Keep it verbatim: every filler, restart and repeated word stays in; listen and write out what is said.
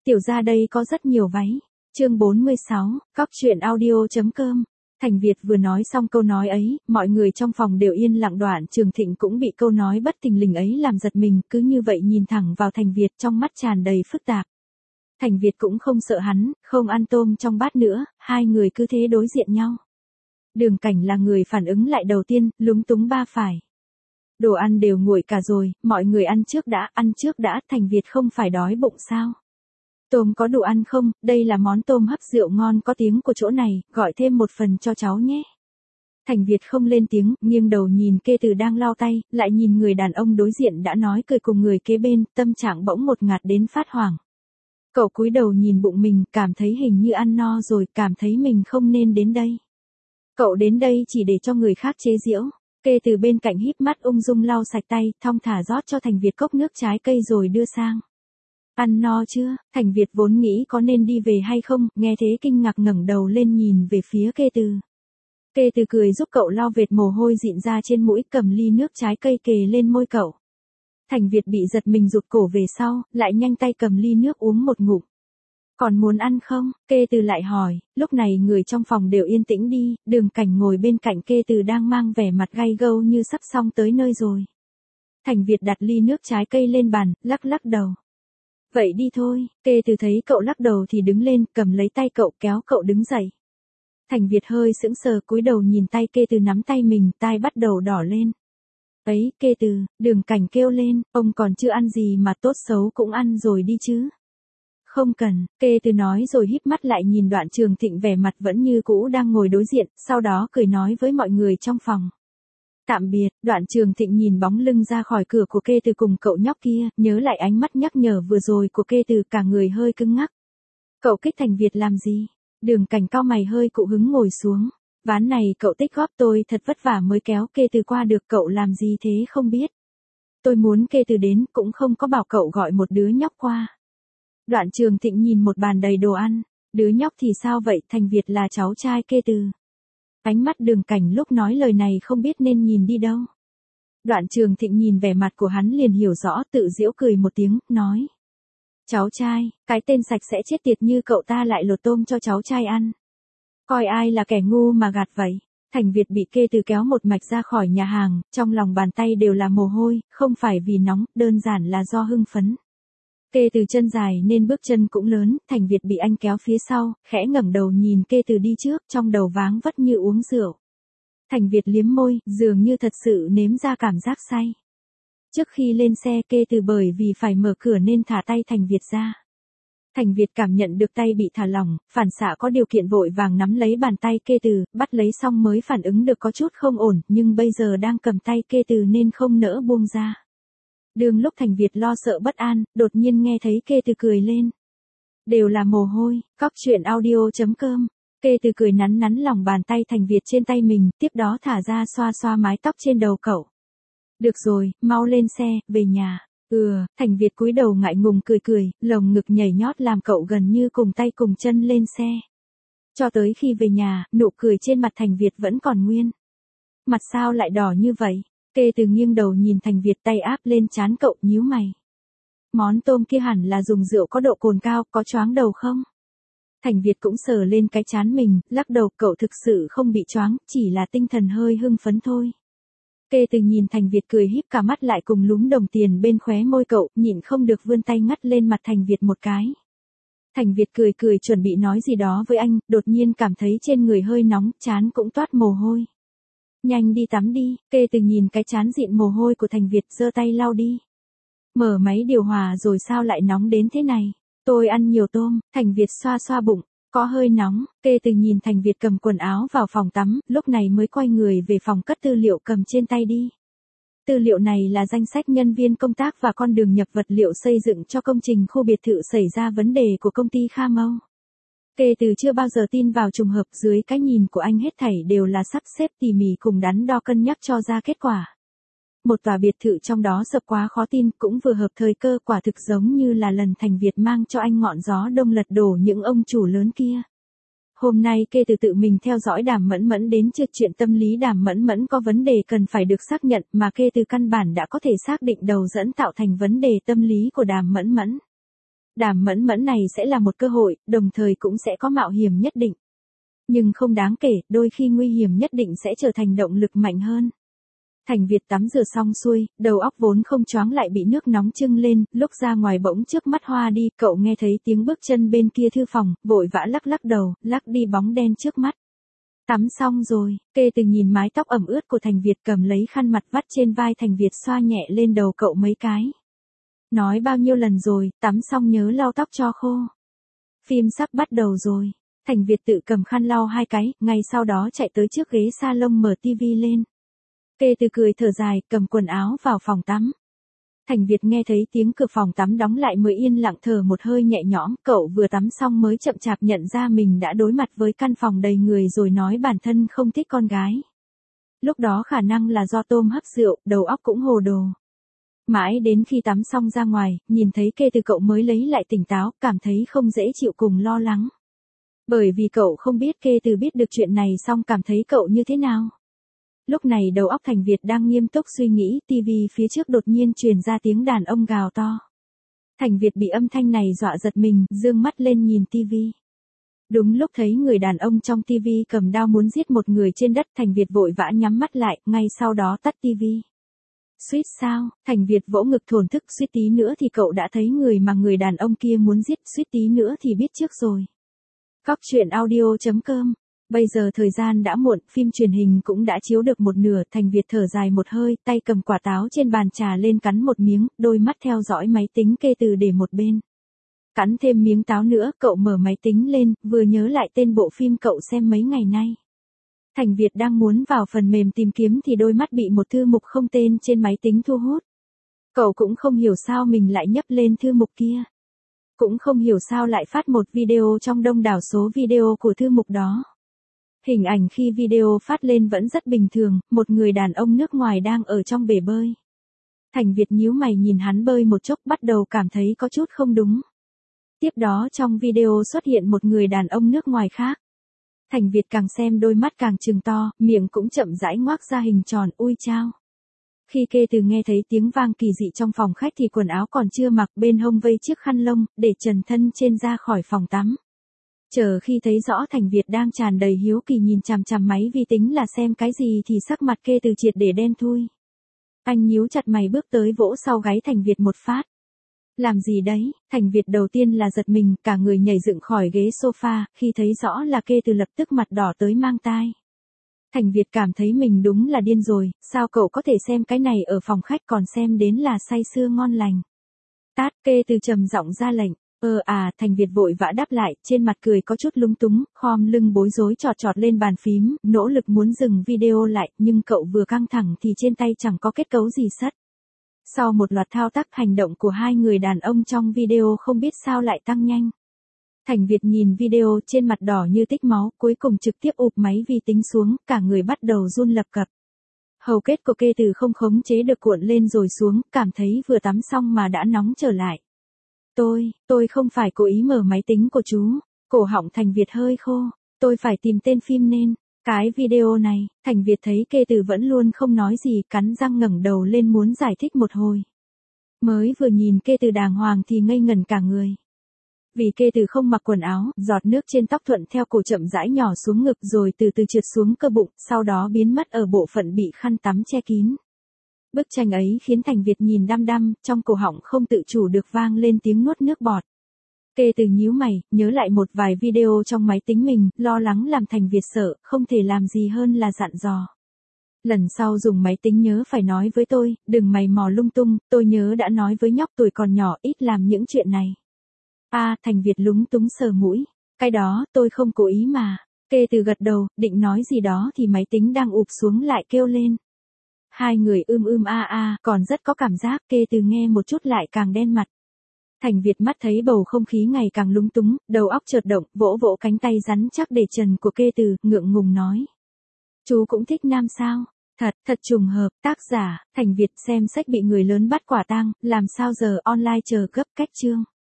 Tiểu ra đây có rất nhiều váy. Chương bốn mươi sáu, Cóc truyện audio.com. Thành Việt vừa nói xong câu nói ấy, mọi người trong phòng đều yên lặng. Đoạn Trường Thịnh cũng bị câu nói bất thình lình ấy làm giật mình, cứ như vậy nhìn thẳng vào Thành Việt, trong mắt tràn đầy phức tạp. Thành Việt cũng không sợ hắn, không ăn tôm trong bát nữa, hai người cứ thế đối diện nhau. Đường Cảnh là người phản ứng lại đầu tiên, lúng túng ba phải. Đồ ăn đều nguội cả rồi, mọi người ăn trước đã, ăn trước đã. Thành Việt không phải đói bụng sao? Tôm có đủ ăn không? Đây là món tôm hấp rượu ngon có tiếng của chỗ này, gọi thêm một phần cho cháu nhé. Thành Việt không lên tiếng, nghiêng đầu nhìn Kê Từ đang lau tay, lại nhìn người đàn ông đối diện đã nói cười cùng người kế bên, tâm trạng bỗng một ngạt đến phát hoảng. Cậu cúi đầu nhìn bụng mình, cảm thấy hình như ăn no rồi, cảm thấy mình không nên đến đây. Cậu đến đây chỉ để cho người khác chế giễu. Kê Từ bên cạnh híp mắt ung dung lau sạch tay, thong thả rót cho Thành Việt cốc nước trái cây rồi đưa sang. Ăn no chưa? Thành Việt vốn nghĩ có nên đi về hay không, nghe thế kinh ngạc ngẩng đầu lên nhìn về phía Kê Từ. Kê Từ cười giúp cậu lau vệt mồ hôi dịn ra trên mũi, cầm ly nước trái cây kề lên môi cậu. Thành Việt bị giật mình rụt cổ về sau, lại nhanh tay cầm ly nước uống một ngụm. Còn muốn ăn không? Kê Từ lại hỏi. Lúc này người trong phòng đều yên tĩnh đi, Đường Cảnh ngồi bên cạnh Kê Từ đang mang vẻ mặt gay gâu như sắp xong tới nơi rồi. Thành Việt đặt ly nước trái cây lên bàn, lắc lắc đầu. Vậy đi thôi. Kê Từ thấy cậu lắc đầu thì đứng lên, cầm lấy tay cậu kéo cậu đứng dậy. Thành Việt hơi sững sờ cúi đầu nhìn tay Kê Từ nắm tay mình, tai bắt đầu đỏ lên. Ấy, Kê Từ, Đường Cảnh kêu lên, ông còn chưa ăn gì mà tốt xấu cũng ăn rồi đi chứ. Không cần, Kê Từ nói rồi híp mắt lại nhìn Đoạn Trường Thịnh vẻ mặt vẫn như cũ đang ngồi đối diện, sau đó cười nói với mọi người trong phòng. Tạm biệt. Đoạn Trường Thịnh nhìn bóng lưng ra khỏi cửa của Kê Từ cùng cậu nhóc kia, nhớ lại ánh mắt nhắc nhở vừa rồi của Kê Từ, cả người hơi cứng ngắc. Cậu kích Thành Việt làm gì? Đường Cảnh cau mày hơi cụ hứng ngồi xuống. Ván này cậu tích góp tôi thật vất vả mới kéo Kê Từ qua được, cậu làm gì thế không biết. Tôi muốn Kê Từ đến, cũng không có bảo cậu gọi một đứa nhóc qua. Đoạn Trường Thịnh nhìn một bàn đầy đồ ăn. Đứa nhóc thì sao vậy? Thành Việt là cháu trai Kê Từ. Ánh mắt Đường Cảnh lúc nói lời này không biết nên nhìn đi đâu. Đoạn Trường Thịnh nhìn vẻ mặt của hắn liền hiểu rõ, tự giễu cười một tiếng, nói. Cháu trai, cái tên sạch sẽ chết tiệt như cậu ta lại lột tôm cho cháu trai ăn. Coi ai là kẻ ngu mà gạt vậy. Thành Việt bị Kê Từ kéo một mạch ra khỏi nhà hàng, trong lòng bàn tay đều là mồ hôi, không phải vì nóng, đơn giản là do hưng phấn. Kê Từ chân dài nên bước chân cũng lớn, Thành Việt bị anh kéo phía sau, khẽ ngẩng đầu nhìn Kê Từ đi trước, trong đầu váng vất như uống rượu. Thành Việt liếm môi, dường như thật sự nếm ra cảm giác say. Trước khi lên xe, Kê Từ bởi vì phải mở cửa nên thả tay Thành Việt ra. Thành Việt cảm nhận được tay bị thả lỏng, phản xạ có điều kiện vội vàng nắm lấy bàn tay Kê Từ, bắt lấy xong mới phản ứng được có chút không ổn, nhưng bây giờ đang cầm tay Kê Từ nên không nỡ buông ra. Đường lúc Thành Việt lo sợ bất an, đột nhiên nghe thấy Kê Từ cười lên. Đều là mồ hôi. Cóc truyện audio.com. Kê Từ cười nắn nắn lòng bàn tay Thành Việt trên tay mình, tiếp đó thả ra xoa xoa mái tóc trên đầu cậu. Được rồi, mau lên xe, về nhà. Ừ, Thành Việt cúi đầu ngại ngùng cười cười, lồng ngực nhảy nhót làm cậu gần như cùng tay cùng chân lên xe. Cho tới khi về nhà, nụ cười trên mặt Thành Việt vẫn còn nguyên. Mặt sao lại đỏ như vậy? Kê Từ nghiêng đầu nhìn Thành Việt, tay áp lên trán cậu, nhíu mày. Món tôm kia hẳn là dùng rượu có độ cồn cao, có choáng đầu không? Thành Việt cũng sờ lên cái trán mình, lắc đầu, cậu thực sự không bị choáng, chỉ là tinh thần hơi hưng phấn thôi. Kê Từ nhìn Thành Việt cười híp cả mắt lại cùng lúm đồng tiền bên khóe môi cậu, nhịn không được vươn tay ngắt lên mặt Thành Việt một cái. Thành Việt cười cười chuẩn bị nói gì đó với anh, đột nhiên cảm thấy trên người hơi nóng, trán cũng toát mồ hôi. Nhanh đi tắm đi. Kê Từ nhìn cái trán dịn mồ hôi của Thành Việt, giơ tay lau đi. Mở máy điều hòa rồi sao lại nóng đến thế này? Tôi ăn nhiều tôm. Thành Việt xoa xoa bụng, có hơi nóng. Kê Từ nhìn Thành Việt cầm quần áo vào phòng tắm, lúc này mới quay người về phòng cất tư liệu cầm trên tay đi. Tư liệu này là danh sách nhân viên công tác và con đường nhập vật liệu xây dựng cho công trình khu biệt thự xảy ra vấn đề của công ty Kha Mâu. Kê Từ chưa bao giờ tin vào trùng hợp, dưới cái nhìn của anh hết thảy đều là sắp xếp tỉ mỉ cùng đắn đo cân nhắc cho ra kết quả. Một tòa biệt thự trong đó sập quá khó tin, cũng vừa hợp thời cơ, quả thực giống như là lần Thành Việt mang cho anh ngọn gió đông lật đổ những ông chủ lớn kia. Hôm nay Kê Từ tự mình theo dõi Đàm Mẫn Mẫn đến trượt chuyện tâm lý Đàm Mẫn Mẫn có vấn đề cần phải được xác nhận, mà Kê Từ căn bản đã có thể xác định đầu dẫn tạo thành vấn đề tâm lý của Đàm Mẫn Mẫn. Đàm mẫn mẫn này sẽ là một cơ hội, đồng thời cũng sẽ có mạo hiểm nhất định. Nhưng không đáng kể, đôi khi nguy hiểm nhất định sẽ trở thành động lực mạnh hơn. Thành Việt tắm rửa xong xuôi, đầu óc vốn không choáng lại bị nước nóng trưng lên, lúc ra ngoài bỗng trước mắt hoa đi, cậu nghe thấy tiếng bước chân bên kia thư phòng, vội vã lắc lắc đầu, lắc đi bóng đen trước mắt. Tắm xong rồi, Kê Từ nhìn mái tóc ẩm ướt của Thành Việt cầm lấy khăn mặt vắt trên vai Thành Việt xoa nhẹ lên đầu cậu mấy cái. Nói bao nhiêu lần rồi, tắm xong nhớ lau tóc cho khô. Phim sắp bắt đầu rồi. Thành Việt tự cầm khăn lau hai cái, ngay sau đó chạy tới trước ghế salon mở tivi lên. Kê Từ cười thở dài, cầm quần áo vào phòng tắm. Thành Việt nghe thấy tiếng cửa phòng tắm đóng lại mới yên lặng thở một hơi nhẹ nhõm, cậu vừa tắm xong mới chậm chạp nhận ra mình đã đối mặt với căn phòng đầy người rồi nói bản thân không thích con gái. Lúc đó khả năng là do tôm hấp rượu, đầu óc cũng hồ đồ. Mãi đến khi tắm xong ra ngoài, nhìn thấy Kê Từ cậu mới lấy lại tỉnh táo, cảm thấy không dễ chịu cùng lo lắng. Bởi vì cậu không biết Kê Từ biết được chuyện này xong cảm thấy cậu như thế nào. Lúc này đầu óc Thành Việt đang nghiêm túc suy nghĩ, tivi phía trước đột nhiên truyền ra tiếng đàn ông gào to. Thành Việt bị âm thanh này dọa giật mình, dương mắt lên nhìn tivi. Đúng lúc thấy người đàn ông trong tivi cầm dao muốn giết một người trên đất, Thành Việt vội vã nhắm mắt lại, ngay sau đó tắt tivi. Suýt sao, Thành Việt vỗ ngực thổn thức, suýt tí nữa thì cậu đã thấy người mà người đàn ông kia muốn giết, suýt tí nữa thì biết trước rồi. Cóc truyện audio chấm com. Bây giờ thời gian đã muộn, phim truyền hình cũng đã chiếu được một nửa, Thành Việt thở dài một hơi, tay cầm quả táo trên bàn trà lên cắn một miếng, đôi mắt theo dõi máy tính Kê Từ để một bên. Cắn thêm miếng táo nữa, cậu mở máy tính lên, vừa nhớ lại tên bộ phim cậu xem mấy ngày nay. Thành Việt đang muốn vào phần mềm tìm kiếm thì đôi mắt bị một thư mục không tên trên máy tính thu hút. Cậu cũng không hiểu sao mình lại nhấp lên thư mục kia. Cũng không hiểu sao lại phát một video trong đông đảo số video của thư mục đó. Hình ảnh khi video phát lên vẫn rất bình thường, một người đàn ông nước ngoài đang ở trong bể bơi. Thành Việt nhíu mày nhìn hắn bơi một chốc, bắt đầu cảm thấy có chút không đúng. Tiếp đó trong video xuất hiện một người đàn ông nước ngoài khác. Thành Việt càng xem đôi mắt càng trừng to, miệng cũng chậm rãi ngoác ra hình tròn, ui chao. Khi Kê Từ nghe thấy tiếng vang kỳ dị trong phòng khách thì quần áo còn chưa mặc, bên hông vây chiếc khăn lông, để trần thân trên ra khỏi phòng tắm. Chờ khi thấy rõ Thành Việt đang tràn đầy hiếu kỳ nhìn chằm chằm máy vi tính là xem cái gì thì sắc mặt Kê Từ triệt để đen thui. Anh nhíu chặt mày bước tới vỗ sau gáy Thành Việt một phát. Làm gì đấy? Thành Việt đầu tiên là giật mình, cả người nhảy dựng khỏi ghế sofa, khi thấy rõ là Kê Từ lập tức mặt đỏ tới mang tai. Thành Việt cảm thấy mình đúng là điên rồi, sao cậu có thể xem cái này ở phòng khách còn xem đến là say sưa ngon lành. Tát, Kê Từ trầm giọng ra lệnh. Ờ à, Thành Việt vội vã đáp lại, trên mặt cười có chút lúng túng, khom lưng bối rối chọt chọt lên bàn phím, nỗ lực muốn dừng video lại, nhưng cậu vừa căng thẳng thì trên tay chẳng có kết cấu gì sắt. Sau một loạt thao tác, hành động của hai người đàn ông trong video không biết sao lại tăng nhanh. Thành Việt nhìn video trên mặt đỏ như tích máu, cuối cùng trực tiếp ụp máy vi tính xuống, cả người bắt đầu run lập cập. Hầu kết của Kê Từ không khống chế được cuộn lên rồi xuống, cảm thấy vừa tắm xong mà đã nóng trở lại. Tôi, tôi không phải cố ý mở máy tính của chú. Cổ họng Thành Việt hơi khô. Tôi phải tìm tên phim nên. Cái video này, Thành Việt thấy Kê Từ vẫn luôn không nói gì, cắn răng ngẩng đầu lên muốn giải thích một hồi. Mới vừa nhìn Kê Từ đàng hoàng thì ngây ngẩn cả người. Vì Kê Từ không mặc quần áo, giọt nước trên tóc thuận theo cổ chậm rãi nhỏ xuống ngực rồi từ từ trượt xuống cơ bụng, sau đó biến mất ở bộ phận bị khăn tắm che kín. Bức tranh ấy khiến Thành Việt nhìn đăm đăm, trong cổ họng không tự chủ được vang lên tiếng nuốt nước bọt. Kê Từ nhíu mày, nhớ lại một vài video trong máy tính mình, lo lắng làm Thành Việt sợ, không thể làm gì hơn là dặn dò. Lần sau dùng máy tính nhớ phải nói với tôi, đừng mày mò lung tung, tôi nhớ đã nói với nhóc tuổi còn nhỏ ít làm những chuyện này. A, à, Thành Việt lúng túng sờ mũi, cái đó, tôi không cố ý mà. Kê Từ gật đầu, định nói gì đó thì máy tính đang ụp xuống lại kêu lên. Hai người ưm ưm a a, còn rất có cảm giác, Kê Từ nghe một chút lại càng đen mặt. Thành Việt mắt thấy bầu không khí ngày càng lúng túng, đầu óc chợt động, vỗ vỗ cánh tay rắn chắc để trần của Kê Từ, ngượng ngùng nói. Chú cũng thích nam sao? Thật, thật trùng hợp, tác giả, Thành Việt xem sách bị người lớn bắt quả tang, làm sao giờ online chờ gấp cách chương.